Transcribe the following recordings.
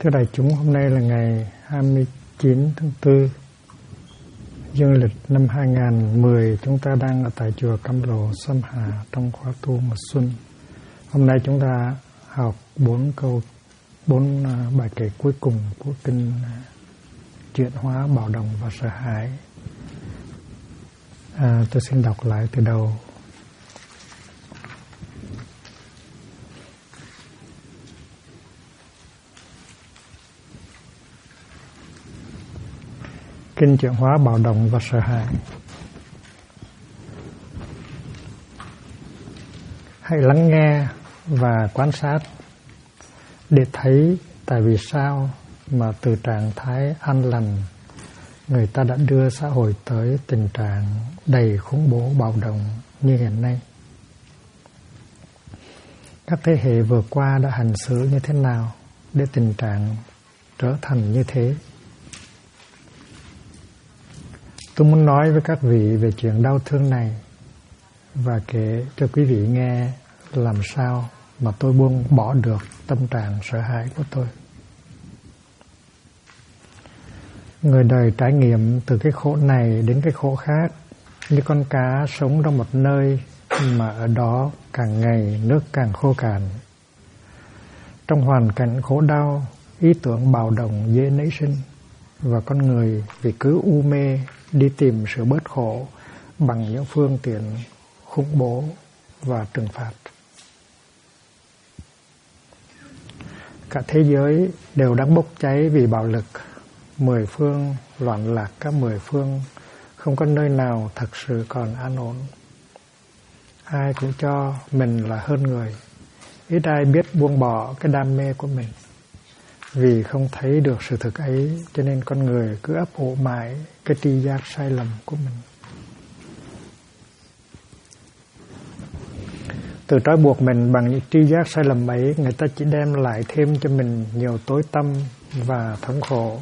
Thưa đại chúng, hôm nay là ngày 29 tháng 4 dương lịch năm 2010. Chúng ta đang ở tại chùa Cam Lộ, Sam Hà trong khóa tu mùa xuân. Hôm nay chúng ta học 4 bài kệ cuối cùng của kinh Chuyển hóa bạo động và sợ hãi. Tôi xin đọc lại từ đầu. Kinh chuyển hóa bạo động và sợ hãi. Hãy lắng nghe và quan sát để thấy tại vì sao mà từ trạng thái an lành người ta đã đưa xã hội tới tình trạng đầy khủng bố bạo động như hiện nay. Các thế hệ vừa qua đã hành xử như thế nào để tình trạng trở thành như thế? Tôi muốn nói với các vị về chuyện đau thương này và kể cho quý vị nghe làm sao mà tôi buông bỏ được tâm trạng sợ hãi của tôi. Người đời trải nghiệm từ cái khổ này đến cái khổ khác, như con cá sống trong một nơi mà ở đó càng ngày nước càng khô cạn. Trong hoàn cảnh khổ đau, ý tưởng bạo động dễ nảy sinh và con người vì cứ u mê đi tìm sự bớt khổ bằng những phương tiện khủng bố và trừng phạt. Cả thế giới đều đang bốc cháy vì bạo lực. 10 phương loạn lạc các 10 phương, không có nơi nào thật sự còn an ổn. Ai cũng cho mình là hơn người, ít ai biết buông bỏ cái đam mê của mình. Vì không thấy được sự thực ấy, cho nên con người cứ ấp ủ mãi cái tri giác sai lầm của mình. Từ trói buộc mình bằng những tri giác sai lầm ấy, người ta chỉ đem lại thêm cho mình nhiều tối tăm và thống khổ.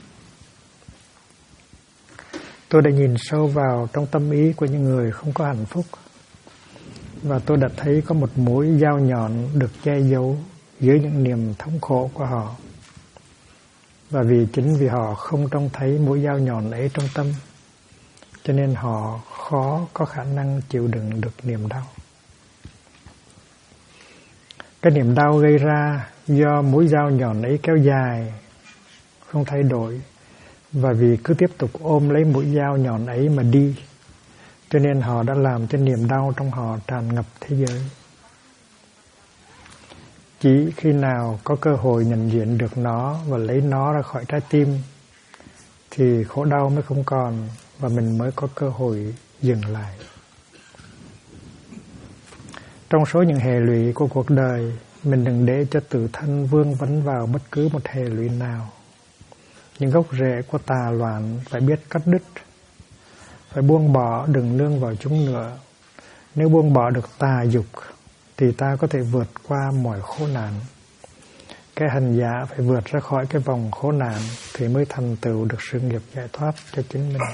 Tôi đã nhìn sâu vào trong tâm ý của những người không có hạnh phúc, và tôi đã thấy có một mũi dao nhọn được che giấu dưới những niềm thống khổ của họ. Và chính vì họ không trông thấy mũi dao nhọn ấy trong tâm, cho nên họ khó có khả năng chịu đựng được niềm đau. Cái niềm đau gây ra do mũi dao nhọn ấy kéo dài, không thay đổi, và vì cứ tiếp tục ôm lấy mũi dao nhọn ấy mà đi, cho nên họ đã làm cho niềm đau trong họ tràn ngập thế giới. Chỉ khi nào có cơ hội nhận diện được nó và lấy nó ra khỏi trái tim thì khổ đau mới không còn và mình mới có cơ hội dừng lại. Trong số những hệ lụy của cuộc đời, mình đừng để cho tự thân vương vấn vào bất cứ một hệ lụy nào. Những gốc rễ của tà loạn phải biết cắt đứt, phải buông bỏ, đừng nương vào chúng nữa. Nếu buông bỏ được tà dục thì ta có thể vượt qua mọi khổ nạn. Cái hành giả phải vượt ra khỏi cái vòng khổ nạn thì mới thành tựu được sự nghiệp giải thoát cho chính mình.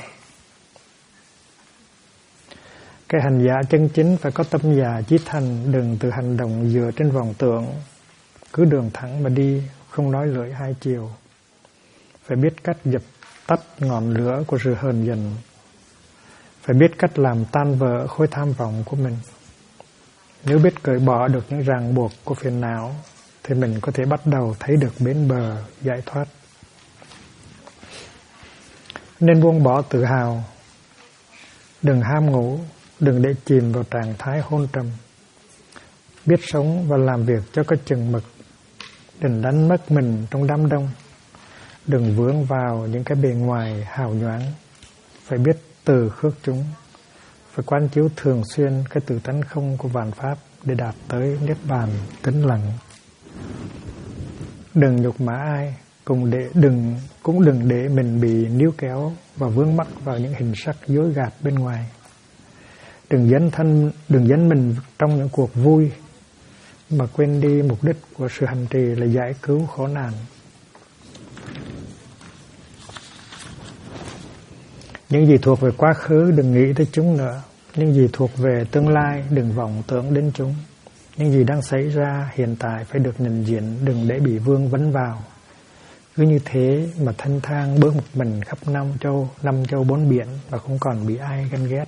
Cái hành giả chân chính phải có tâm dạ chí thành, đừng tự hành động dựa trên vọng tưởng, cứ đường thẳng mà đi, không nói lưỡi hai chiều. Phải biết cách dập tắt ngọn lửa của sự hờn giận, phải biết cách làm tan vỡ khối tham vọng của mình. Nếu biết cởi bỏ được những ràng buộc của phiền não thì mình có thể bắt đầu thấy được bến bờ giải thoát. Nên buông bỏ tự hào, đừng ham ngủ, đừng để chìm vào trạng thái hôn trầm. Biết sống và làm việc cho có chừng mực, đừng đánh mất mình trong đám đông, đừng vướng vào những cái bề ngoài hào nhoáng. Phải biết từ khước chúng, phải quán chiếu thường xuyên cái tự tánh không của vạn pháp để đạt tới niết bàn tĩnh lặng. Đừng nhục mạ ai, cũng đừng để mình bị níu kéo và vướng mắc vào những hình sắc dối gạt bên ngoài. Đừng dấn mình trong những cuộc vui mà quên đi mục đích của sự hành trì là giải cứu khổ nạn. Những gì thuộc về quá khứ đừng nghĩ tới chúng nữa. Những gì thuộc về tương lai đừng vọng tưởng đến chúng. Những gì đang xảy ra hiện tại phải được nhận diện, đừng để bị vương vấn vào. Cứ như thế mà thanh thang bước một mình khắp năm châu bốn biển và không còn bị ai ganh ghét.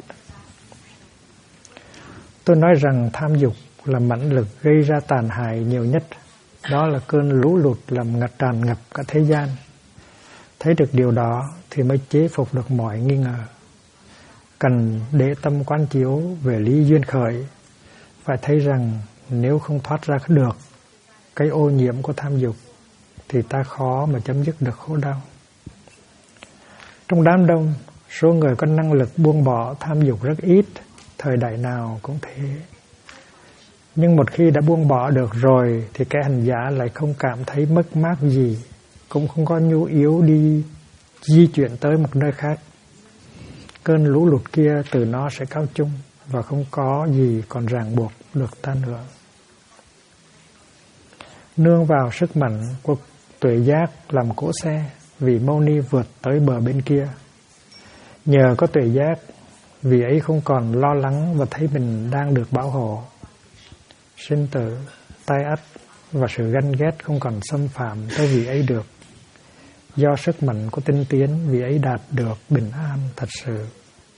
Tôi nói rằng tham dục là mãnh lực gây ra tàn hại nhiều nhất. Đó là cơn lũ lụt làm tràn ngập cả thế gian. Thấy được điều đó thì mới chế phục được mọi nghi ngờ. Cần để tâm quán chiếu về lý duyên khởi. Phải thấy rằng nếu không thoát ra được cái ô nhiễm của tham dục thì ta khó mà chấm dứt được khổ đau. Trong đám đông, số người có năng lực buông bỏ tham dục rất ít, thời đại nào cũng thế. Nhưng một khi đã buông bỏ được rồi thì kẻ hành giả lại không cảm thấy mất mát gì, cũng không có nhu yếu đi di chuyển tới một nơi khác. Cơn lũ lụt kia từ nó sẽ cao chung và không có gì còn ràng buộc được ta nữa. Nương vào sức mạnh của tuệ giác làm cỗ xe, vị Mâu Ni vượt tới bờ bên kia. Nhờ có tuệ giác, vị ấy không còn lo lắng và thấy mình đang được bảo hộ. Sinh tử, tai ách và sự ganh ghét không còn xâm phạm tới vị ấy được. Do sức mạnh của tinh tiến, vị ấy đạt được bình an thật sự.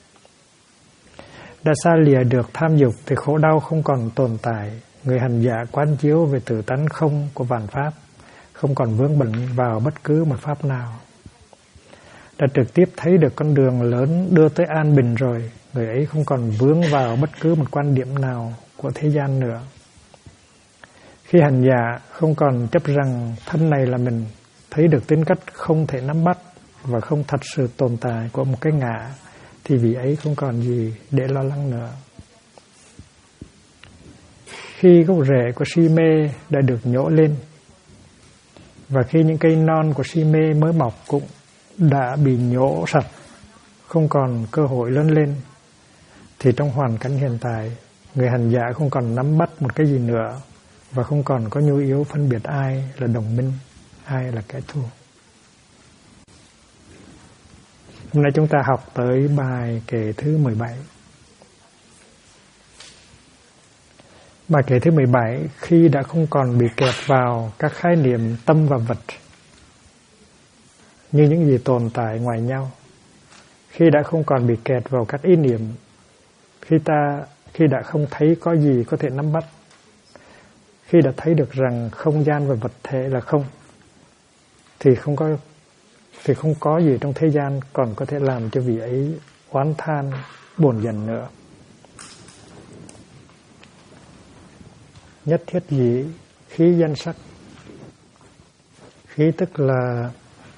Đã xa lìa được tham dục thì khổ đau không còn tồn tại. Người hành giả quán chiếu về tự tánh không của vạn pháp, không còn vướng bận vào bất cứ một pháp nào. Đã trực tiếp thấy được con đường lớn đưa tới an bình rồi, người ấy không còn vướng vào bất cứ một quan điểm nào của thế gian nữa. Khi hành giả không còn chấp rằng thân này là mình, thấy được tính cách không thể nắm bắt và không thật sự tồn tại của một cái ngã, thì vị ấy không còn gì để lo lắng nữa. Khi gốc rễ của si mê đã được nhổ lên, và khi những cây non của si mê mới mọc cũng đã bị nhổ sạch, không còn cơ hội lớn lên, thì trong hoàn cảnh hiện tại, người hành giả không còn nắm bắt một cái gì nữa và không còn có nhu yếu phân biệt ai là đồng minh, ai là kẻ thù. Hôm nay chúng ta học tới bài kệ thứ 17. Bài kệ thứ 17, khi đã không còn bị kẹt vào các khái niệm tâm và vật như những gì tồn tại ngoài nhau, khi đã không còn bị kẹt vào các ý niệm, khi đã không thấy có gì có thể nắm bắt, khi đã thấy được rằng không gian và vật thể là không, thì không có gì trong thế gian còn có thể làm cho vị ấy oán than buồn giận nữa. Nhất thiết dĩ khí danh sắc. Khí tức là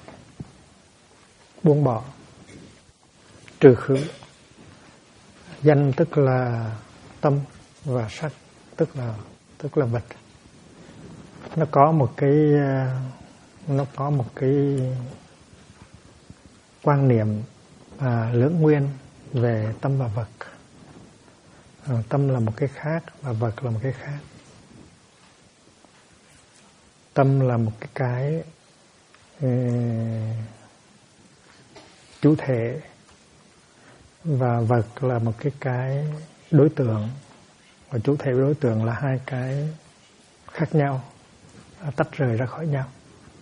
buông bỏ, trừ khử. Danh tức là tâm, và sắc tức là vật. Nó có một cái quan niệm lưỡng nguyên về tâm và vật. Tâm là một cái khác và vật là một cái khác. Tâm là một cái chủ thể và vật là một cái đối tượng, và chủ thể và đối tượng là hai cái khác nhau, tách rời ra khỏi nhau.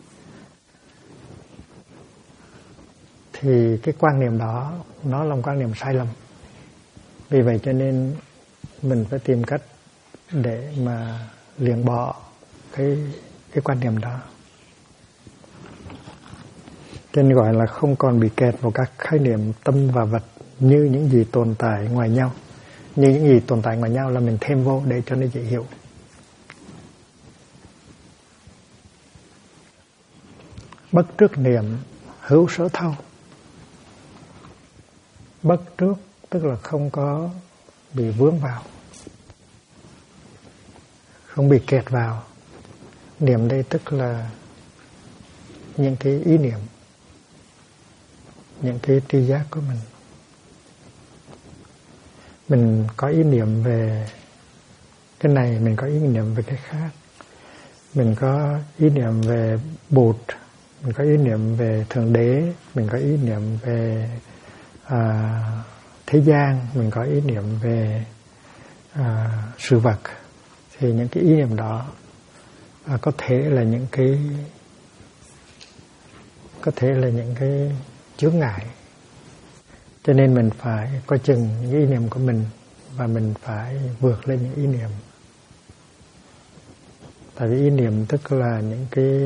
Thì cái quan niệm đó nó là một quan niệm sai lầm. Vì vậy cho nên mình phải tìm cách để mà lìa bỏ cái quan niệm đó. Nên gọi là không còn bị kẹt vào các khái niệm tâm và vật như những gì tồn tại ngoài nhau. Như những gì tồn tại ngoài nhau là mình thêm vô để cho nó dễ hiểu. Bất trước niệm hữu sở thâu. Bất trước tức là không có bị vướng vào, không bị kẹt vào. Niệm đây tức là những cái ý niệm, những cái tri giác của mình. Mình có ý niệm về cái này, mình có ý niệm về cái khác. Mình có ý niệm về Bụt, mình có ý niệm về Thượng Đế, mình có ý niệm về thế gian, mình có ý niệm về sự vật. Thì những cái ý niệm đó có thể là những cái có thể là những cái chướng ngại. Cho nên mình phải coi chừng những ý niệm của mình và mình phải vượt lên những ý niệm. Tại vì ý niệm tức là những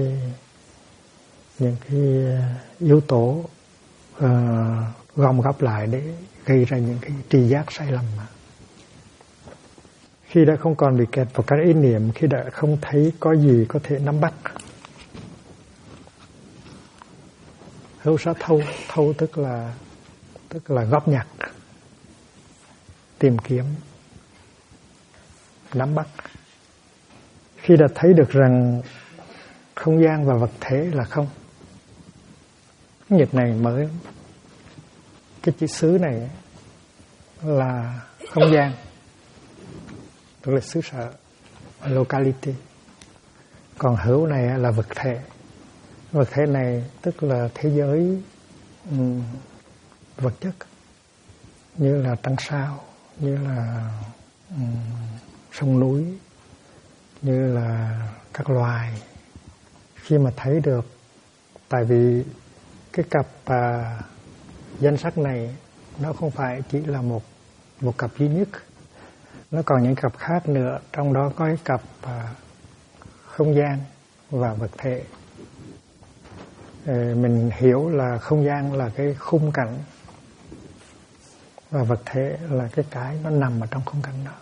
cái yếu tố gom góp lại để gây ra những cái tri giác sai lầm. Khi đã không còn bị kẹt vào các ý niệm, khi đã không thấy có gì có thể nắm bắt, hữu sát thâu tức là góp nhặt, tìm kiếm, nắm bắt. Khi đã thấy được rằng không gian và vật thể là không, nhật này mới cái chữ xứ này là không gian, tức là xứ sở, locality. Còn hữu này là vật thể. Vật thể này tức là thế giới vật chất, như là trăng sao, như là sông núi, như là các loài. Khi mà thấy được, tại vì cái cặp danh sắc này nó không phải chỉ là một cặp duy nhất, nó còn những cặp khác nữa, trong đó có cái cặp không gian và vật thể. Mình hiểu là không gian là cái khung cảnh và vật thể là cái nó nằm ở trong khung cảnh đó.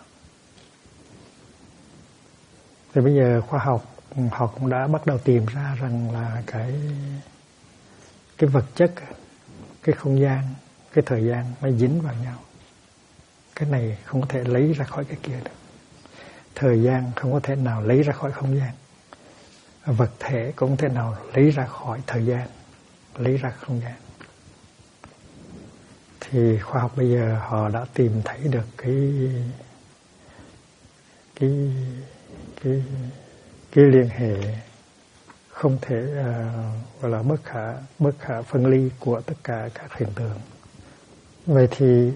Thì bây giờ khoa học họ cũng đã bắt đầu tìm ra rằng là cái vật chất, cái không gian, cái thời gian nó dính vào nhau. Cái này không có thể lấy ra khỏi cái kia được. Thời gian không có thể nào lấy ra khỏi không gian. Vật thể cũng không thể nào lấy ra khỏi thời gian, lấy ra không gian. Thì khoa học bây giờ họ đã tìm thấy được cái liên hệ không thể gọi là bất khả phân ly của tất cả các hiện tượng. Vậy thì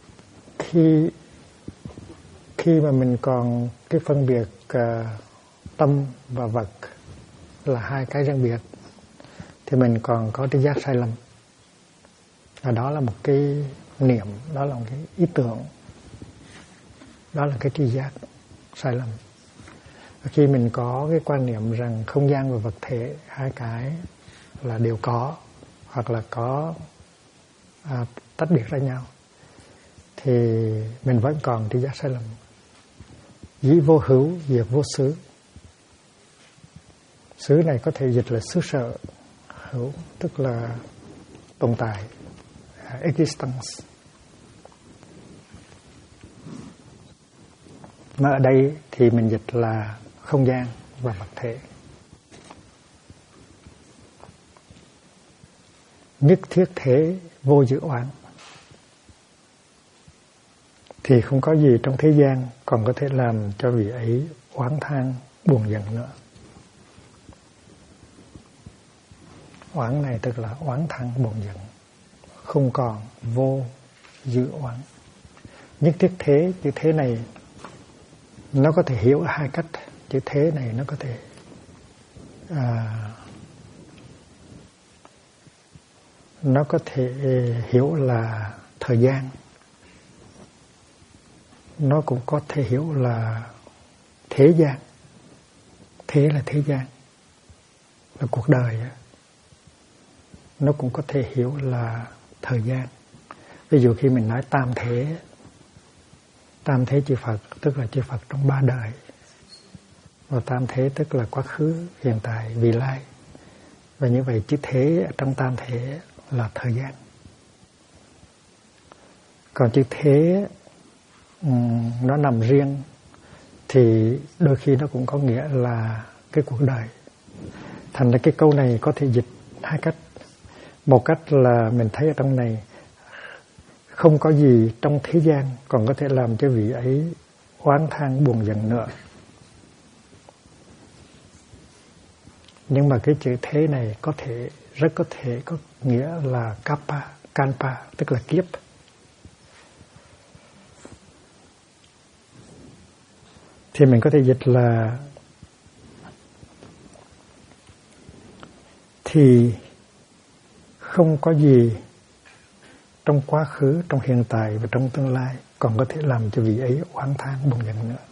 khi mà mình còn cái phân biệt tâm và vật là hai cái riêng biệt, thì mình còn có tri giác sai lầm. Và đó là một cái niệm, đó là một cái ý tưởng, đó là cái tri giác sai lầm. Và khi mình có cái quan niệm rằng không gian và vật thể hai cái là đều có, hoặc là có tách biệt ra nhau, thì mình vẫn còn tri giác sai lầm. Dĩ vô hữu, diệt vô xứ. Xứ này có thể dịch là xứ sở, hữu tức là tồn tại, existence. Mà ở đây thì mình dịch là không gian và vật thể. Nhất thiết thế vô dự oán. Thì không có gì trong thế gian còn có thể làm cho vị ấy oán than buồn giận nữa. Oán này tức là oán than buồn giận, không còn vô dự oán. Nhất thiết thế, chữ thế này nó có thể hiểu ở hai cách. Chữ thế này nó có thể nó có thể hiểu là thời gian, nó cũng có thể hiểu là thế gian. Thế là thế gian, là cuộc đời. Nó cũng có thể hiểu là thời gian. Ví dụ khi mình nói tam thế chư Phật tức là chư Phật trong ba đời. Và tam thế tức là quá khứ, hiện tại, vị lai. Và như vậy chữ thế trong tam thế là thời gian. Còn chữ thế nó nằm riêng thì đôi khi nó cũng có nghĩa là cái cuộc đời. Thành ra cái câu này có thể dịch hai cách. Một cách là mình thấy ở trong này không có gì trong thế gian còn có thể làm cho vị ấy oán than buồn giận nữa. Nhưng mà cái chữ thế này rất có thể có nghĩa là kanpa, tức là kiếp. Thì mình có thể dịch là không có gì trong quá khứ, trong hiện tại và trong tương lai còn có thể làm cho vị ấy oán than buồn giận nữa.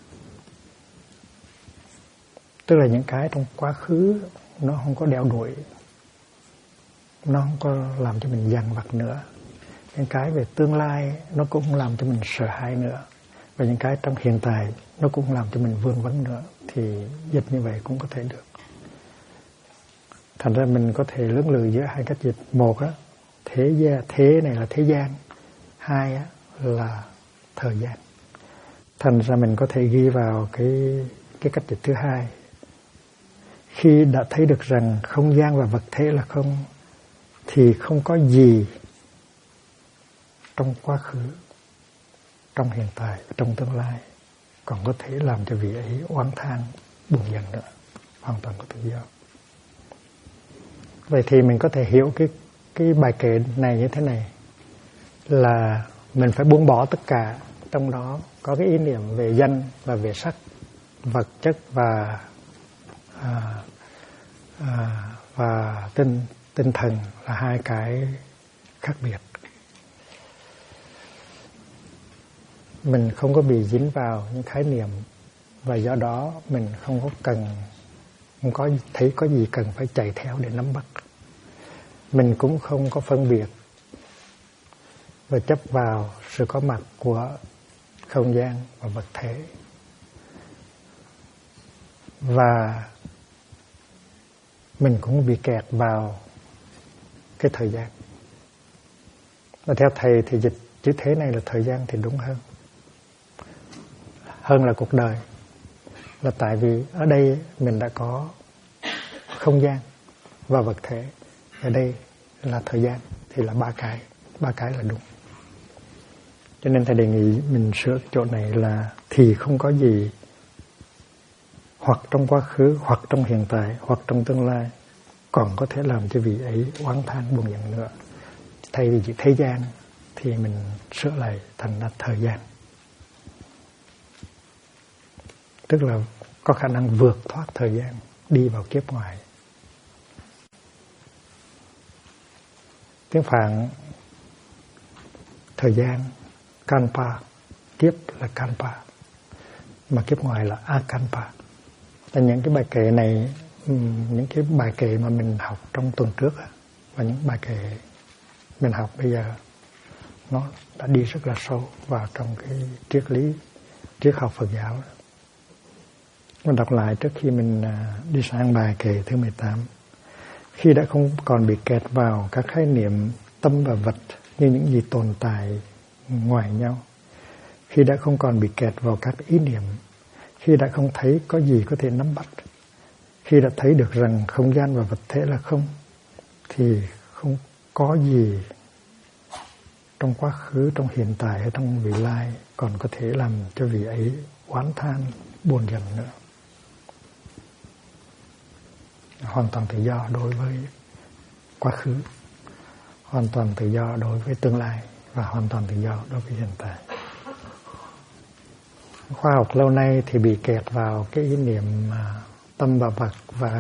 Tức là những cái trong quá khứ nó không có đeo đuổi, nó không có làm cho mình dằn vặt nữa. Những cái về tương lai nó cũng không làm cho mình sợ hãi nữa. Và những cái trong hiện tại nó cũng không làm cho mình vương vấn nữa. Thì dịch như vậy cũng có thể được. Thành ra mình có thể lưỡng lự giữa hai cách dịch. Một á, thế này là thế gian. Hai á, là thời gian. Thành ra mình có thể ghi vào cái cách dịch thứ hai. Khi đã thấy được rằng không gian và vật thể là không, thì không có gì trong quá khứ, trong hiện tại, trong tương lai còn có thể làm cho vị ấy oán than, buồn giận nữa. Hoàn toàn có tự do. Vậy thì mình có thể hiểu cái bài kệ này như thế này, là mình phải buông bỏ tất cả, trong đó có cái ý niệm về danh và về sắc, vật chất và tinh thần là hai cái khác biệt. Mình không có bị dính vào những khái niệm, và do đó mình không có thấy có gì cần phải chạy theo để nắm bắt. Mình cũng không có phân biệt và chấp vào sự có mặt của không gian và vật thể. Và mình cũng bị kẹt vào cái thời gian. Và theo thầy thì dịch chữ thế này là thời gian thì đúng hơn. Hơn là cuộc đời. Là tại vì ở đây mình đã có không gian và vật thể. Ở đây là thời gian thì là ba cái là đúng. Cho nên thầy đề nghị mình sửa chỗ này là thì không có gì hoặc trong quá khứ, hoặc trong hiện tại, hoặc trong tương lai còn có thể làm cho vị ấy oán than buồn giận nữa. Thay vì chữ thế gian thì mình sửa lại thành là thời gian. Tức là có khả năng vượt thoát thời gian, đi vào kiếp ngoài. Tiếng Phạn thời gian Kanpa, kiếp là Kanpa, mà kiếp ngoài là Akanpa. Và những cái bài kệ này, những cái bài kệ mà mình học trong tuần trước và những bài kệ mình học bây giờ, nó đã đi rất là sâu vào trong cái triết học Phật giáo. Mình đọc lại trước khi mình đi sang bài kệ thứ 18. Khi đã không còn bị kẹt vào các khái niệm tâm và vật như những gì tồn tại ngoài nhau, khi đã không còn bị kẹt vào các ý niệm, khi đã không thấy có gì có thể nắm bắt, khi đã thấy được rằng không gian và vật thể là không, thì không có gì trong quá khứ, trong hiện tại hay trong vị lai còn có thể làm cho vị ấy oán than, buồn giận nữa. Hoàn toàn tự do đối với quá khứ, hoàn toàn tự do đối với tương lai và hoàn toàn tự do đối với hiện tại. Khoa học lâu nay thì bị kẹt vào cái ý niệm tâm và vật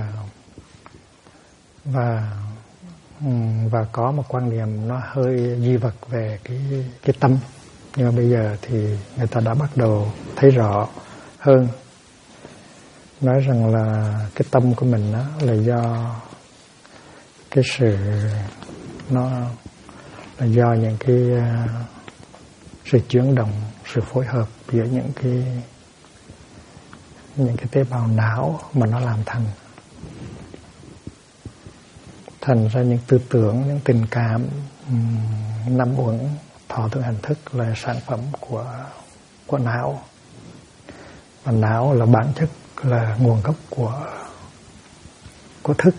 và có một quan niệm nó hơi duy vật về cái tâm. Nhưng mà bây giờ thì người ta đã bắt đầu thấy rõ hơn, nói rằng là cái tâm của mình đó là do cái sự, nó là do những cái sự chuyển động, sự phối hợp giữa những cái tế bào não mà nó làm thành ra những tư tưởng, những tình cảm, năm uẩn, thọ tưởng hành thức là sản phẩm của não. Và não là bản chất, là nguồn gốc của thức.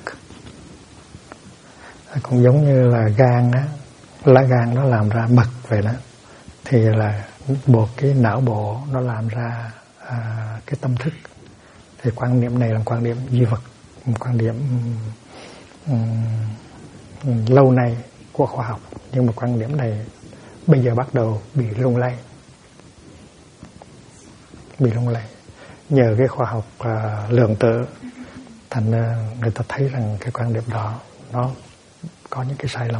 Cũng giống như là gan á, lá gan nó làm ra mật vậy đó, thì là buộc cái não bộ nó làm ra cái tâm thức. Thì quan niệm này là quan niệm duy vật, một quan niệm lâu nay của khoa học, nhưng mà quan điểm này bây giờ bắt đầu bị lung lay. Nhờ cái khoa học lượng tử, thành người ta thấy rằng cái quan điểm đó có những cái sai lầm.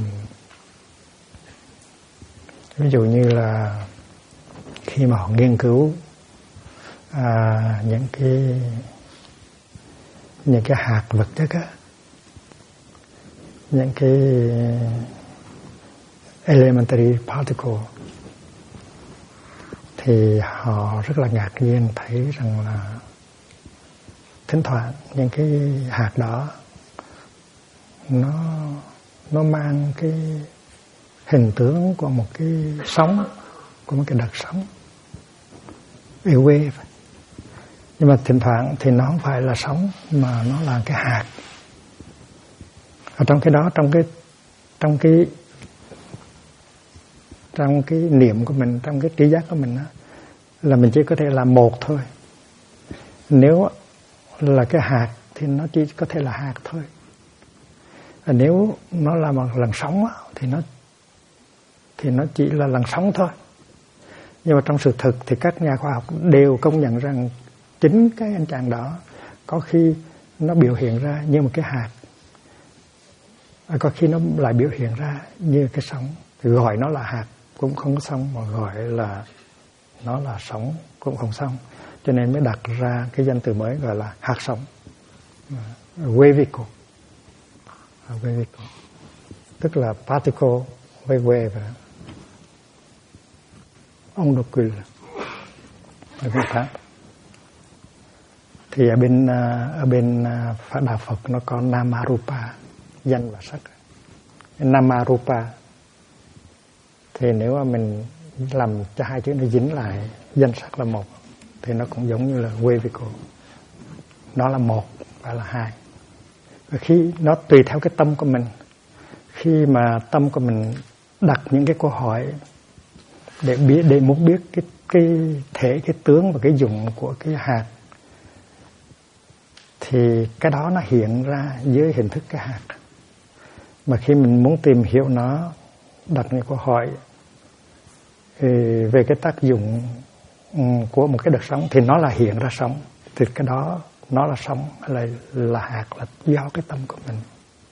Ví dụ như là khi mà họ nghiên cứu những cái hạt vật chất á, những cái elementary particle, thì họ rất là ngạc nhiên thấy rằng là thỉnh thoảng những cái hạt đó nó mang cái hình tướng của một cái sóng, của một cái đợt sóng, a wave. Nhưng mà thỉnh thoảng thì nó không phải là sóng mà nó là cái hạt. Ở trong cái đó, trong cái niệm của mình, trong cái trí giác của mình đó, là mình chỉ có thể làm một thôi. Nếu là cái hạt thì nó chỉ có thể là hạt thôi. Và nếu nó là một làn sóng đó, thì nó chỉ là làn sóng thôi. Nhưng mà trong sự thực thì các nhà khoa học đều công nhận rằng chính cái anh chàng đó có khi nó biểu hiện ra như một cái hạt, có khi nó lại biểu hiện ra như cái sóng. Thì gọi nó là hạt cũng không có xong, mà gọi là nó là sóng cũng không xong. Cho nên mới đặt ra cái danh từ mới gọi là hạt sóng, wavicle. Tức là particle với wave, ondule ở bên Pháp. Thì ở bên đạo Phật nó có Namarupa, danh và sắc. Namarupa thì nếu mà mình làm cho hai chữ nó dính lại, danh sắc là một, thì nó cũng giống như là wavicle, nó là một và là hai. Và khi nó tùy theo cái tâm của mình, khi mà tâm của mình đặt những cái câu hỏi để muốn biết cái thể, cái tướng và cái dụng của cái hạt, thì cái đó nó hiện ra dưới hình thức cái hạt. Mà khi mình muốn tìm hiểu nó, đặt những câu hỏi về cái tác dụng của một cái đợt sóng, thì nó là hiện ra sóng. Thì cái đó nó là sóng hay là hạt là do cái tâm của mình.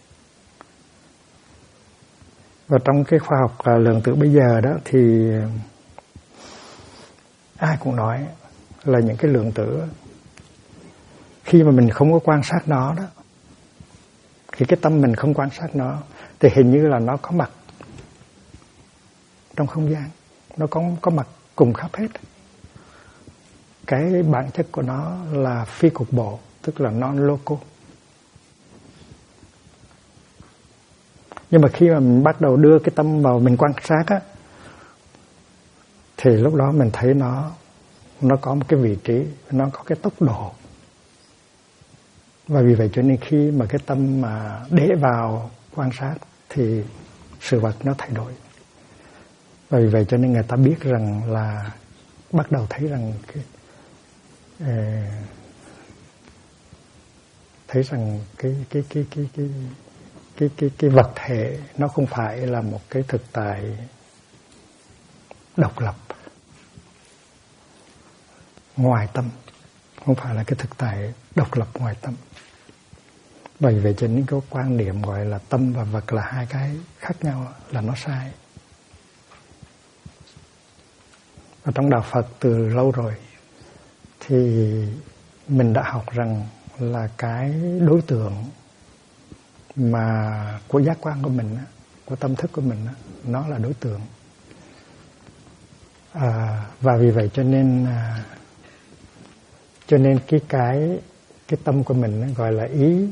Và trong cái khoa học lượng tử bây giờ đó thì ai cũng nói là những cái lượng tử, khi mà mình không có quan sát nó đó, khi cái tâm mình không quan sát nó, thì hình như là nó có mặt trong không gian, nó có mặt cùng khắp hết. Cái bản chất của nó là phi cục bộ, tức là non-local. Nhưng mà khi mà mình bắt đầu đưa cái tâm vào mình quan sát á, thì lúc đó mình thấy nó có một cái vị trí, nó có cái tốc độ. Và vì vậy cho nên khi mà cái tâm mà để vào quan sát thì sự vật nó thay đổi. Và vì vậy cho nên người ta biết rằng là bắt đầu thấy rằng cái vật thể nó không phải là một cái thực tại độc lập ngoài tâm, không phải là cái thực tại độc lập ngoài tâm. Bởi vậy cho nên cái quan niệm gọi là tâm và vật là hai cái khác nhau là nó sai. Và trong đạo Phật từ lâu rồi thì mình đã học rằng là cái đối tượng mà của giác quan của mình, của tâm thức của mình, nó là đối tượng. Và vì vậy cho nên cái tâm của mình gọi là ý,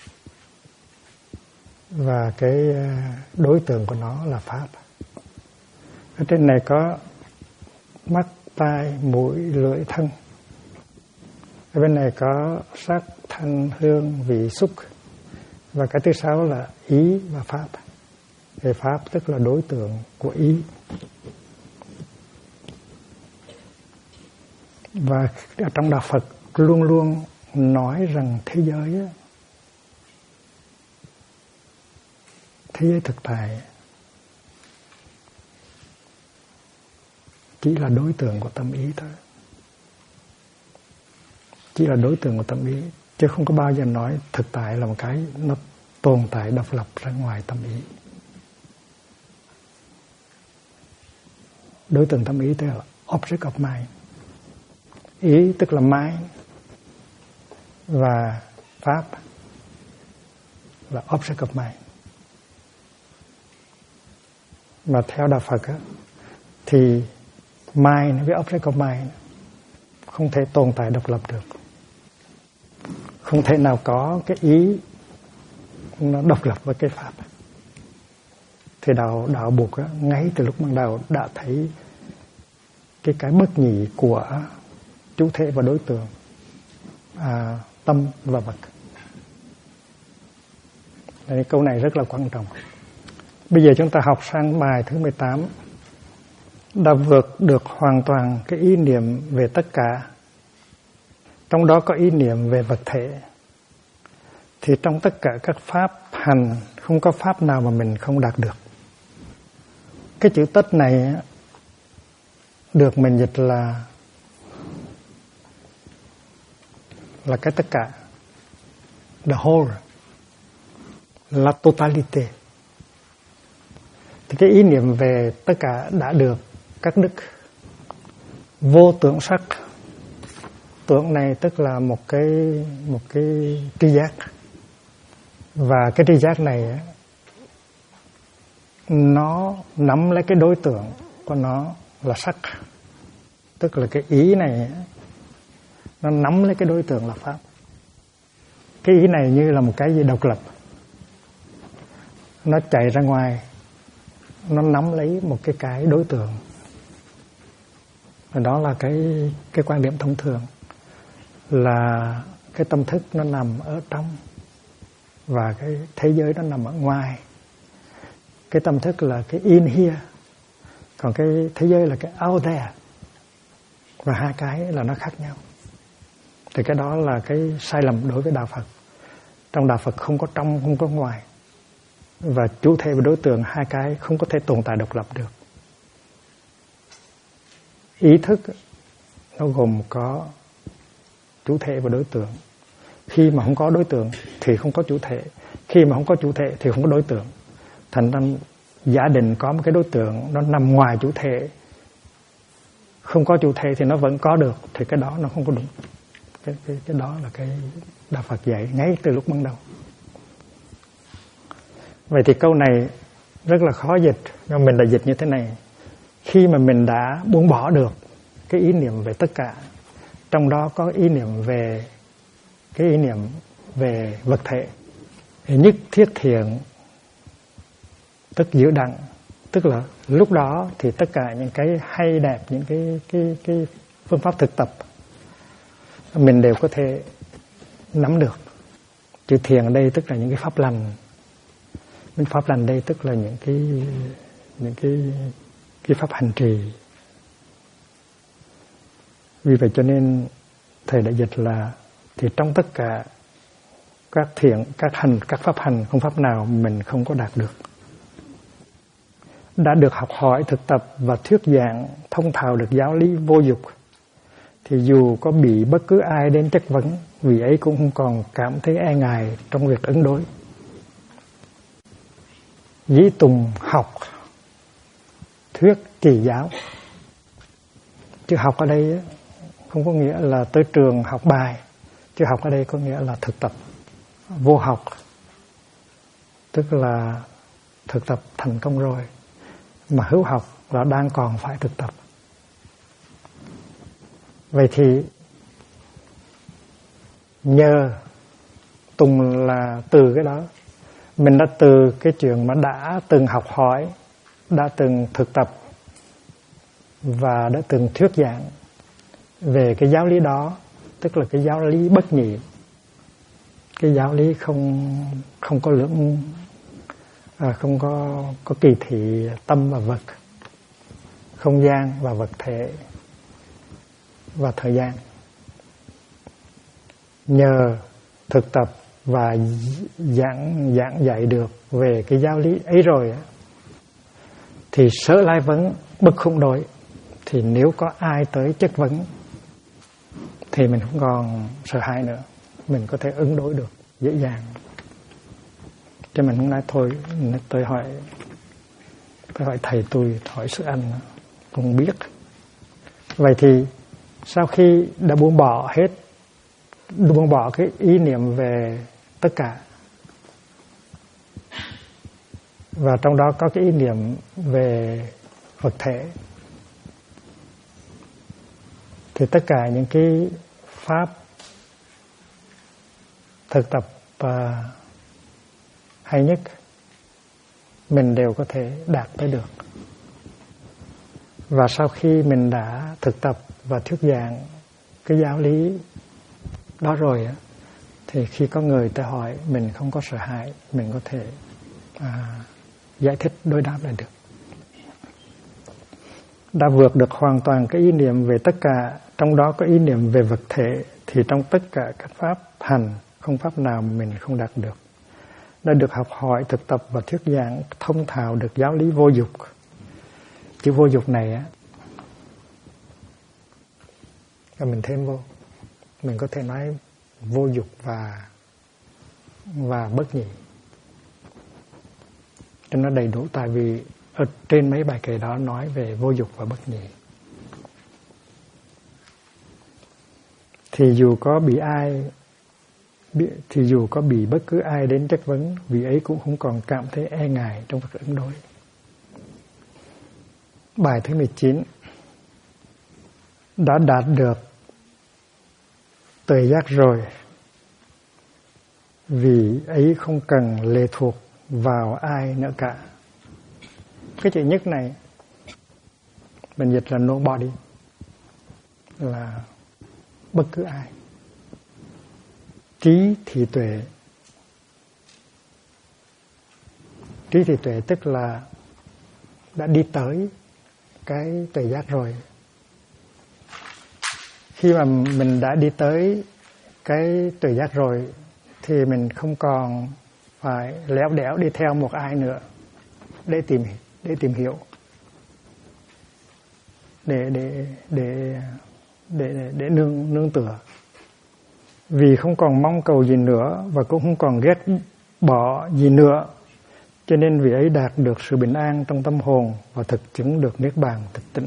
và cái đối tượng của nó là pháp. Ở trên này có mắt, tai, mũi, lưỡi, thân. Ở bên này có sắc, thanh, hương, vị, xúc. Và cái thứ sáu là ý và pháp. Thì pháp tức là đối tượng của ý. Và ở trong đạo Phật luôn luôn nói rằng thế giới thực tại chỉ là đối tượng của tâm ý thôi. Chỉ là đối tượng của tâm ý, chứ không có bao giờ nói thực tại là một cái tồn tại độc lập ra ngoài tâm ý. Đối tượng tâm ý tức là object of mind. Ý tức là mind, và pháp là object of mind. Mà theo đạo Phật á, thì mind với object of mind không thể tồn tại độc lập được. Không thể nào có cái ý nó độc lập với cái pháp. Thì đạo buộc á, ngay từ lúc ban đầu đã thấy cái bất nhị của chủ thể và đối tượng, tâm và vật. Đấy, câu này rất là quan trọng. Bây giờ chúng ta học sang bài thứ 18, đã vượt được hoàn toàn cái ý niệm về tất cả, trong đó có ý niệm về vật thể. Thì trong tất cả các pháp hành, không có pháp nào mà mình không đạt được. Cái chữ tất này được mình dịch là cái tất cả, the whole, la totalité. Thì cái ý niệm về tất cả đã được các đức. Vô tưởng sắc, tưởng này tức là một cái tri giác, và cái tri giác này nó nắm lấy cái đối tượng của nó là sắc, tức là cái ý này nó nắm lấy cái đối tượng là pháp. Cái ý này như là một cái gì độc lập, nó chạy ra ngoài, nó nắm lấy một cái đối tượng. Và đó là cái quan điểm thông thường, là cái tâm thức nó nằm ở trong và cái thế giới nó nằm ở ngoài. Cái tâm thức là cái in here, còn cái thế giới là cái out there, và hai cái là nó khác nhau. Thì cái đó là cái sai lầm đối với đạo Phật. Trong đạo Phật không có trong, không có ngoài, và chủ thể và đối tượng hai cái không có thể tồn tại độc lập được. Ý thức nó gồm có chủ thể và đối tượng. Khi mà không có đối tượng thì không có chủ thể, khi mà không có chủ thể thì không có đối tượng. Thành ra giả định có một cái đối tượng nó nằm ngoài chủ thể, không có chủ thể thì nó vẫn có được, thì cái đó nó không có đúng. Cái đó là cái đạo Phật dạy ngay từ lúc ban đầu. Vậy thì câu này rất là khó dịch, nhưng mình đã dịch như thế này. Khi mà mình đã buông bỏ được cái ý niệm về tất cả, trong đó có ý niệm về cái ý niệm về vật thể, nhất thiết thiện, tức giữ đặng, tức là lúc đó thì tất cả những cái hay đẹp, những cái phương pháp thực tập mình đều có thể nắm được. Chữ thiền ở đây tức là những cái pháp lành. Những pháp lành đây tức là những cái pháp hành trì. Vì vậy cho nên thầy đã dịch là thì trong tất cả các thiện, các pháp hành, không pháp nào mình không có đạt được. Đã được học hỏi, thực tập và thuyết giảng thông thạo được giáo lý vô dục, thì dù có bị bất cứ ai đến chất vấn, vì ấy cũng không còn cảm thấy e ngại trong việc ứng đối. Dĩ tùng học, thuyết trì giáo. Chứ học ở đây không có nghĩa là tới trường học bài, chứ học ở đây có nghĩa là thực tập. Vô học tức là thực tập thành công rồi, mà hữu học là đang còn phải thực tập. Vậy thì nhờ tùng là từ cái đó, mình đã từ cái chuyện mà đã từng học hỏi, đã từng thực tập và đã từng thuyết giảng về cái giáo lý đó, tức là cái giáo lý bất nhị, cái giáo lý không có lưỡng, không có kỳ thị tâm và vật, không gian và vật thể và thời gian. Nhờ thực tập và giảng dạy được về cái giáo lý ấy rồi thì sở lai vấn bất khủng đối. Thì nếu có ai tới chất vấn thì mình không còn sợ hãi nữa, mình có thể ứng đối được dễ dàng. Cho mình không nói thôi, tôi hỏi thầy tôi, hỏi sư anh không biết. Vậy thì sau khi đã buông bỏ cái ý niệm về tất cả, và trong đó có cái ý niệm về vật thể, thì tất cả những cái pháp thực tập hay nhất mình đều có thể đạt tới được. Và sau khi mình đã thực tập và thuyết giảng cái giáo lý đó rồi á, thì khi có người ta hỏi, mình không có sợ hãi, mình có thể giải thích, đối đáp lại được. Đã vượt được hoàn toàn cái ý niệm về tất cả, trong đó có ý niệm về vật thể, thì trong tất cả các pháp hành, không pháp nào mình không đạt được. Đã được học hỏi, thực tập và thuyết giảng thông thạo được giáo lý vô dục. Chữ vô dục này á, mình thêm vô, mình có thể nói vô dục và bất nhị cho nó đầy đủ. Tại vì ở trên mấy bài kệ đó nói về vô dục và bất nhị. Thì dù có bị bất cứ ai đến chất vấn, vị ấy cũng không còn cảm thấy e ngại trong việc ứng đối. Bài thứ 19. Đã đạt được tuệ giác rồi, vì ấy không cần lệ thuộc vào ai nữa cả. Cái chữ nhất này mình dịch là nobody, là bất cứ ai. Trí thì tuệ. Trí thì tuệ tức là đã đi tới cái tuệ giác rồi. Khi mà mình đã đi tới cái tuệ giác rồi thì mình không còn phải léo đéo đi theo một ai nữa để tìm hiểu, để nương tựa. Vì không còn mong cầu gì nữa và cũng không còn ghét bỏ gì nữa, cho nên vị ấy đạt được sự bình an trong tâm hồn và thực chứng được niết bàn thực tĩnh.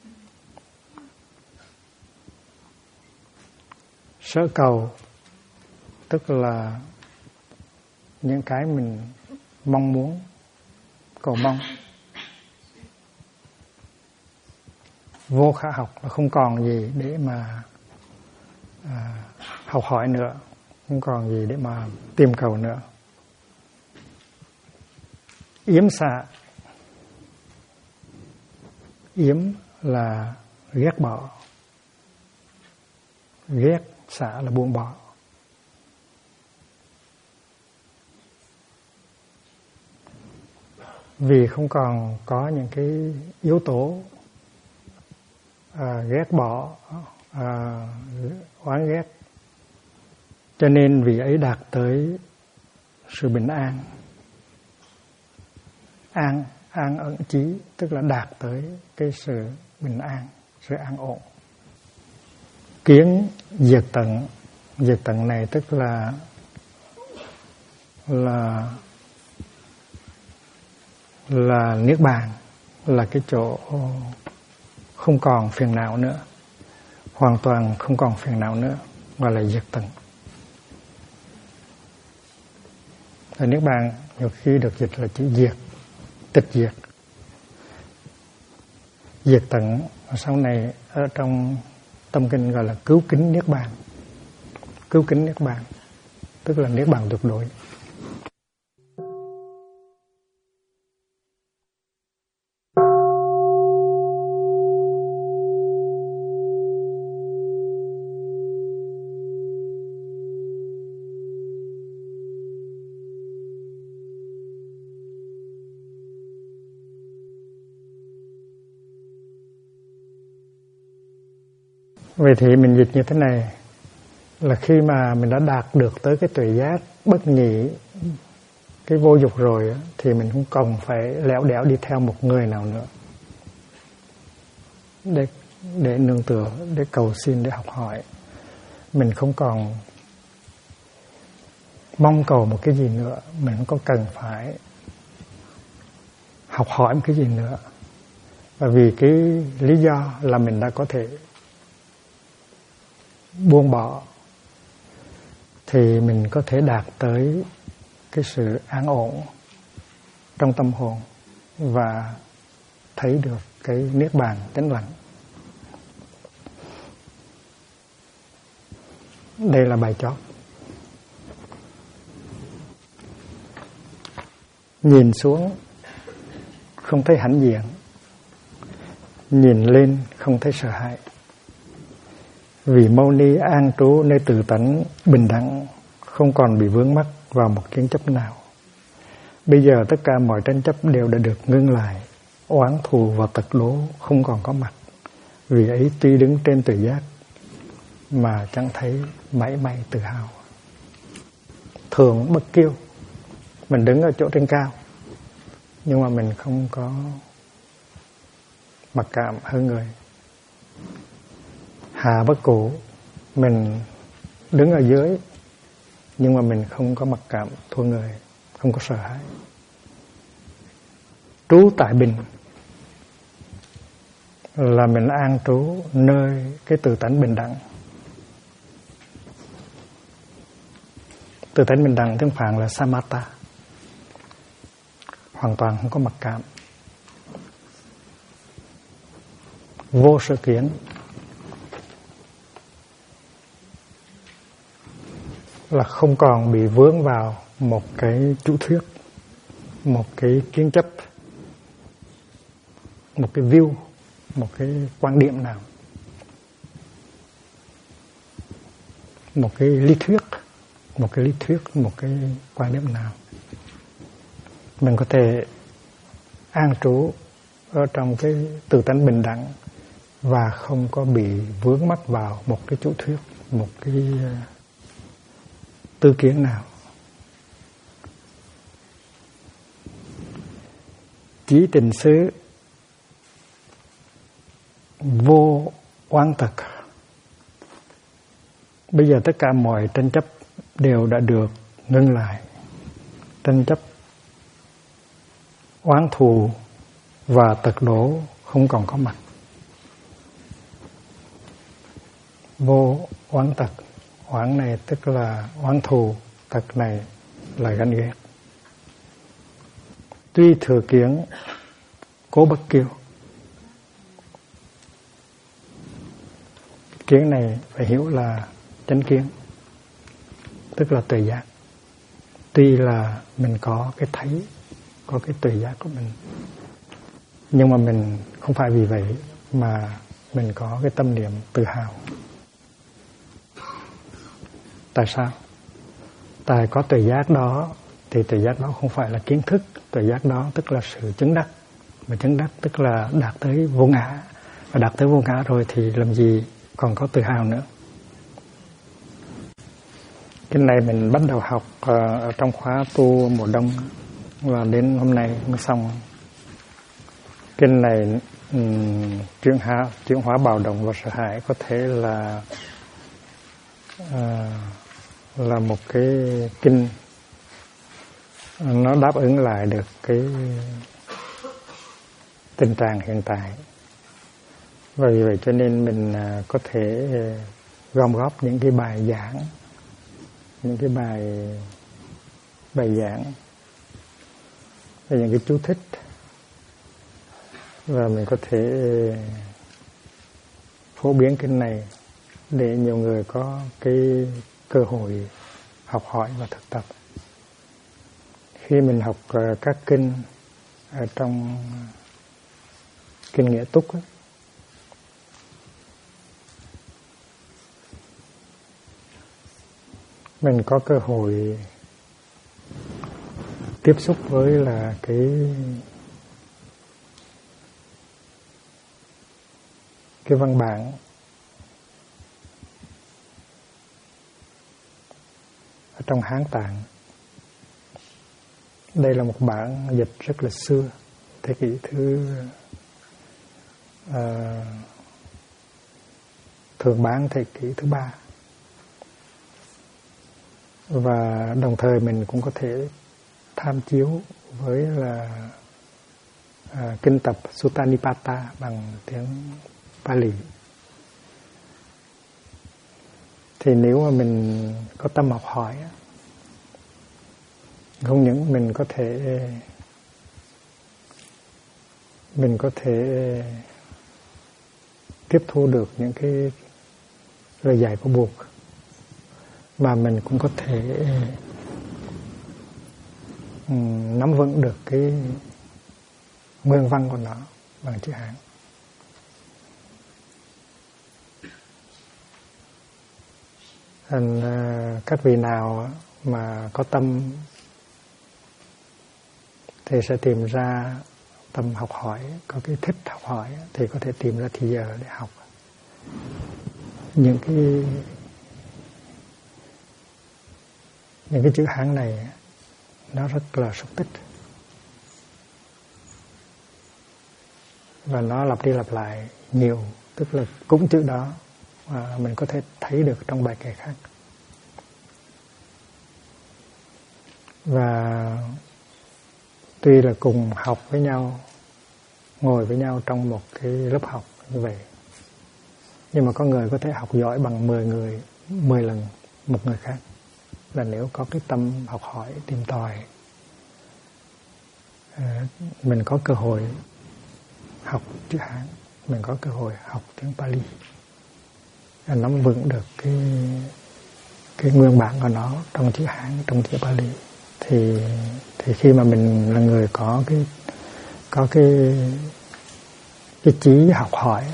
Sở cầu tức là những cái mình mong muốn, cầu mong. Vô khả học là không còn gì để mà học hỏi nữa, không còn gì để mà tìm cầu nữa. Yếm xạ. Yếm là ghét bỏ, ghét, xạ là buông bỏ. Vì không còn có những cái yếu tố ghét bỏ, oán ghét, cho nên vị ấy đạt tới sự bình an. An ẩn trí tức là đạt tới cái sự bình an, sự an ổn. Kiến diệt tận. Diệt tận này tức là niết bàn, là cái chỗ không còn phiền não nữa, hoàn toàn không còn phiền não nữa, gọi là diệt tận. Ở niết bàn nhiều khi được dịch là chữ diệt, tịch diệt. Diệt tận sau này ở trong tâm kinh gọi là cứu kính niết bàn. Cứu kính niết bàn tức là niết bàn tuyệt đối. Vậy thì mình dịch như thế này, là khi mà mình đã đạt được tới cái tuệ giác bất nhị, cái vô dục rồi, thì mình không cần phải lẻo đẻo đi theo một người nào nữa để nương tựa, để cầu xin, để học hỏi. Mình không còn mong cầu một cái gì nữa, mình không có cần phải học hỏi một cái gì nữa. Và vì cái lý do là mình đã có thể buông bỏ, thì mình có thể đạt tới cái sự an ổn trong tâm hồn và thấy được cái niết bàn tĩnh lặng. Đây là bài chót. Nhìn xuống không thấy hãnh diện, nhìn lên không thấy sợ hãi. Vì Mâu Ni an trú nơi tự tánh bình đẳng, không còn bị vướng mắc vào một kiến chấp nào. Bây giờ tất cả mọi tranh chấp đều đã được ngưng lại, oán thù và tật đố không còn có mặt. Vì ấy tuy đứng trên tự giác mà chẳng thấy mảy may tự hào. Thường bất kiêu, mình đứng ở chỗ trên cao, nhưng mà mình không có mặc cảm hơn người. Hạ bất cụ, mình đứng ở dưới, nhưng mà mình không có mặc cảm thua người, không có sợ hãi. Trú tại bình là mình an trú nơi cái tự tánh bình đẳng. Tự tánh bình đẳng tiếng Phạn là samatha, hoàn toàn không có mặc cảm, vô sở kiến, là không còn bị vướng vào một cái chủ thuyết, một cái kiến chấp, một cái view, một cái quan điểm nào, một cái lý thuyết, một cái quan điểm nào. Mình có thể an trú ở trong cái tự tánh bình đẳng và không có bị vướng mắc vào một cái chủ thuyết, một cái tư kiến nào. Chí tình xứ vô oán tật. Bây giờ tất cả mọi tranh chấp đều đã được ngưng lại. Tranh chấp, oán thù và tật đố không còn có mặt. Vô oán tật. Oán này tức là oán thù, tật này là ganh ghét. Tuy thừa kiến, cố bất kiêu. Kiến này phải hiểu là chánh kiến, tức là tuệ giác. Tuy là mình có cái thấy, có cái tuệ giác của mình, nhưng mà mình không phải vì vậy mà mình có cái tâm niệm tự hào. Tại sao? Tại có tuệ giác đó thì tuệ giác đó không phải là kiến thức, tuệ giác đó tức là sự chứng đắc. Mà chứng đắc tức là đạt tới vô ngã. Và đạt tới vô ngã rồi thì làm gì còn có tự hào nữa. Cái này mình bắt đầu học ở trong khóa tu mùa đông, và đến hôm nay mới xong. Cái này chuyển hóa bạo động và sợ hãi có thể là một cái kinh nó đáp ứng lại được cái tình trạng hiện tại. Và vì vậy cho nên mình có thể gom góp những cái bài giảng, những cái bài giảng và những cái chú thích, và mình có thể phổ biến kinh này để nhiều người có cái cơ hội học hỏi và thực tập. Khi mình học các kinh ở trong kinh Nghĩa Túc ấy, mình có cơ hội tiếp xúc với là cái văn bản ở trong Hán Tạng. Đây là một bản dịch rất là xưa, thế kỷ thường bán thế kỷ thứ 3. Và đồng thời mình cũng có thể tham chiếu với là kinh tập Sutta Nipata bằng tiếng Pali. Thì nếu mà mình có tâm học hỏi, không những mình có thể tiếp thu được những cái lời dạy của Buddha, mà mình cũng có thể nắm vững được cái nguyên văn của nó bằng chữ Hán. Thành các vị nào mà có tâm thì sẽ tìm ra tâm học hỏi, có cái thích học hỏi thì có thể tìm ra thì giờ để học những cái chữ Hán này. Nó rất là xúc tích và nó lặp đi lặp lại nhiều, tức là cũng chữ đó mà mình có thể thấy được trong bài kệ khác. Và tuy là cùng học với nhau, ngồi với nhau trong một cái lớp học như vậy, nhưng mà có người có thể học giỏi bằng 10 lần một người khác. Là nếu có cái tâm học hỏi, tìm tòi, mình có cơ hội học chữ Hán, mình có cơ hội học tiếng Pali, nắm vững được cái nguyên bản của nó trong chữ Hán, trong chữ Pali, thì khi mà mình là người có cái chí học hỏi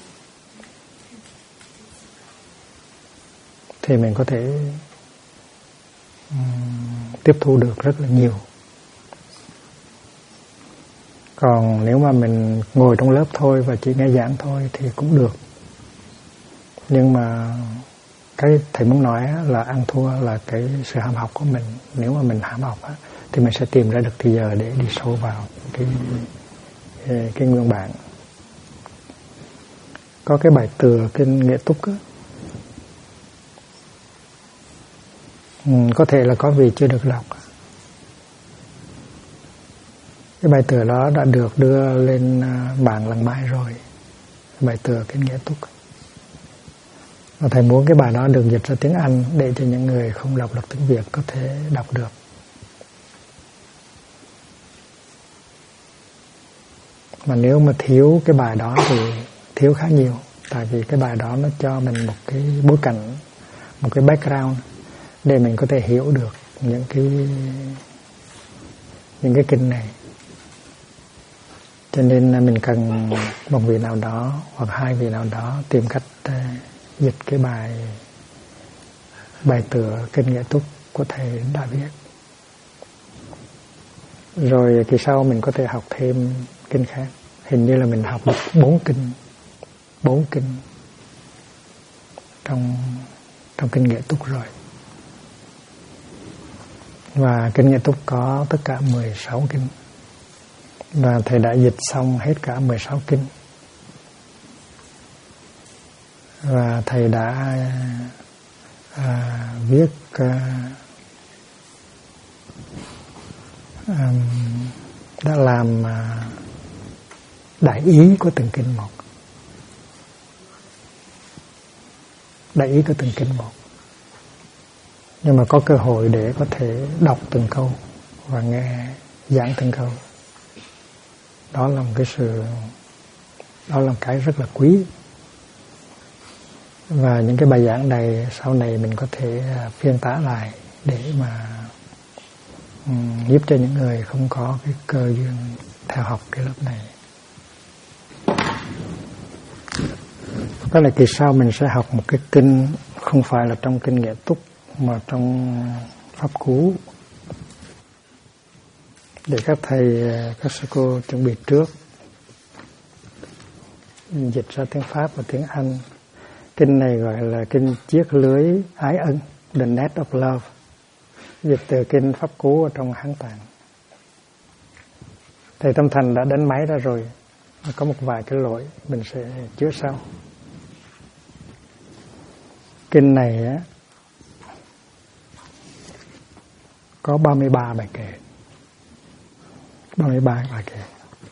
thì mình có thể tiếp thu được rất là nhiều. Còn nếu mà mình ngồi trong lớp thôi và chỉ nghe giảng thôi thì cũng được. Nhưng mà cái thầy muốn nói là ăn thua là cái sự ham học của mình. Nếu mà mình ham học thì mình sẽ tìm ra được thì giờ để đi sâu vào cái nguyên bản. Có cái bài tựa kinh Nghệ Túc á, có thể là có vị chưa được đọc. Cái bài tựa đó đã được đưa lên bảng lần mai rồi, bài tựa kinh Nghệ Túc. Và thầy muốn cái bài đó được dịch ra tiếng Anh để cho những người không đọc được tiếng Việt có thể đọc được. Mà nếu mà thiếu cái bài đó thì thiếu khá nhiều. Tại vì cái bài đó nó cho mình một cái bối cảnh, một cái background để mình có thể hiểu được những cái kinh này. Cho nên mình cần một vị nào đó hoặc hai vị nào đó tìm cách dịch cái bài tựa kinh Nghệ Túc của thầy đã viết. Rồi kỳ sau mình có thể học thêm kinh khác. Hình như là mình học được 4 kinh trong kinh Nghệ Túc rồi. Và kinh Nghệ Túc có tất cả 16 kinh. Và thầy đã dịch xong hết cả 16 kinh. Và thầy đã viết đã làm đại ý của từng kinh một. Đại ý của từng kinh một. Nhưng mà có cơ hội để có thể đọc từng câu và nghe giảng từng câu. Đó là một cái rất là quý. Và những cái bài giảng này sau này mình có thể phiên tả lại để mà giúp cho những người không có cái cơ duyên theo học cái lớp này. Đó là kỳ sau mình sẽ học một cái kinh không phải là trong kinh Nghệ Túc mà trong Pháp Cú, để các thầy, các sư cô chuẩn bị trước dịch ra tiếng Pháp và tiếng Anh. Kinh này gọi là kinh Chiếc lưới ái ân, The Net of Love, dịch từ kinh Pháp Cú ở trong Hán Tạng. Thầy Tâm Thành đã đánh máy ra rồi, có một vài cái lỗi mình sẽ chữa sau. Kinh này có 33 bài kệ. 33 bài kệ.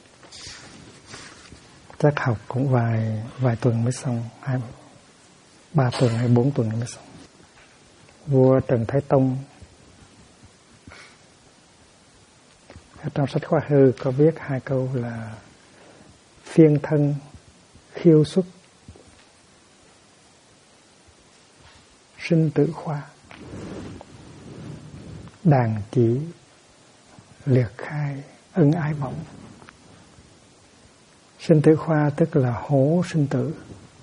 Chắc học cũng vài tuần mới xong, 3 tuần hay 4 tuần mới xong. Vua Trần Thái Tông ở trong sách Khóa Hư có viết 2 câu là phiên thân khiêu xuất sinh tử khoa, đàn chỉ liệt khai ân ái vọng. Sinh tử khoa tức là hố sinh tử.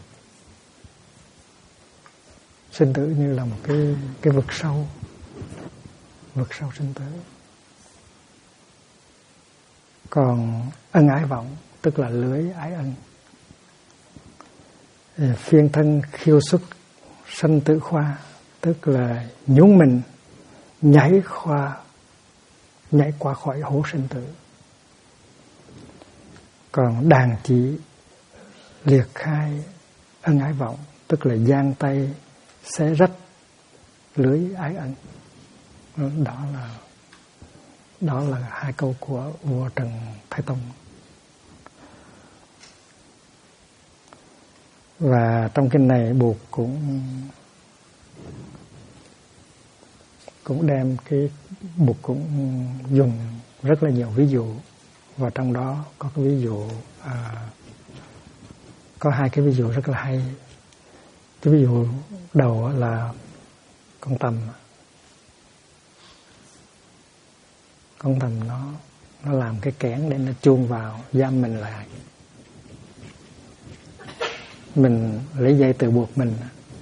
Sinh tử như là một cái vực sâu sinh tử. Còn ân ái vọng tức là lưới ái ân. Phiên thân khiêu xuất sanh tử khoa tức là nhúng mình nhảy qua khỏi hố sinh tử. Còn đàn chỉ liệt khai ân ái vọng tức là giang tay xé rách lưới ái ân. Đó là 2 câu của vua Trần Thái Tông. Và trong kinh này Bụt cũng đem Bụt cũng dùng rất là nhiều ví dụ, và trong đó có cái ví dụ có 2 cái ví dụ rất là hay. Cái ví dụ đầu là con tầm. Con tầm nó làm cái kẽn để nó chuông vào giam mình lại. Mình lấy dây tự buộc mình.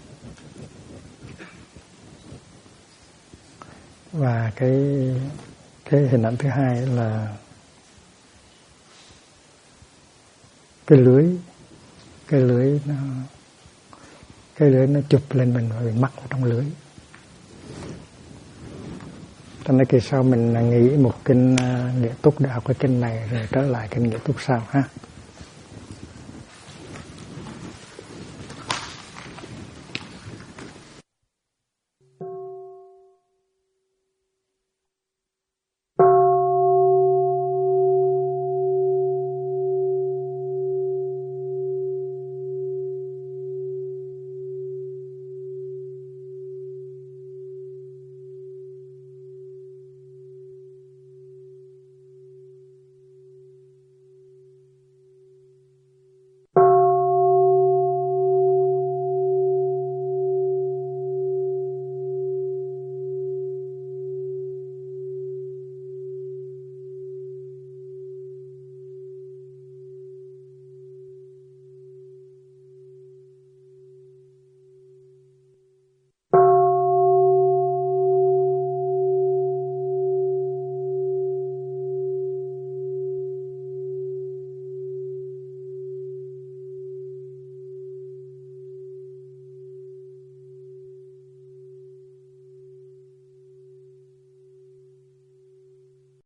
Và cái hình ảnh thứ hai là cái lưới nó chụp lên mình và mình mắc vào trong lưới. Cho nên kỳ sau mình nghĩ một kinh Nghĩa Túc để học cái kinh này rồi trở lại kinh Nghĩa Túc sau ha.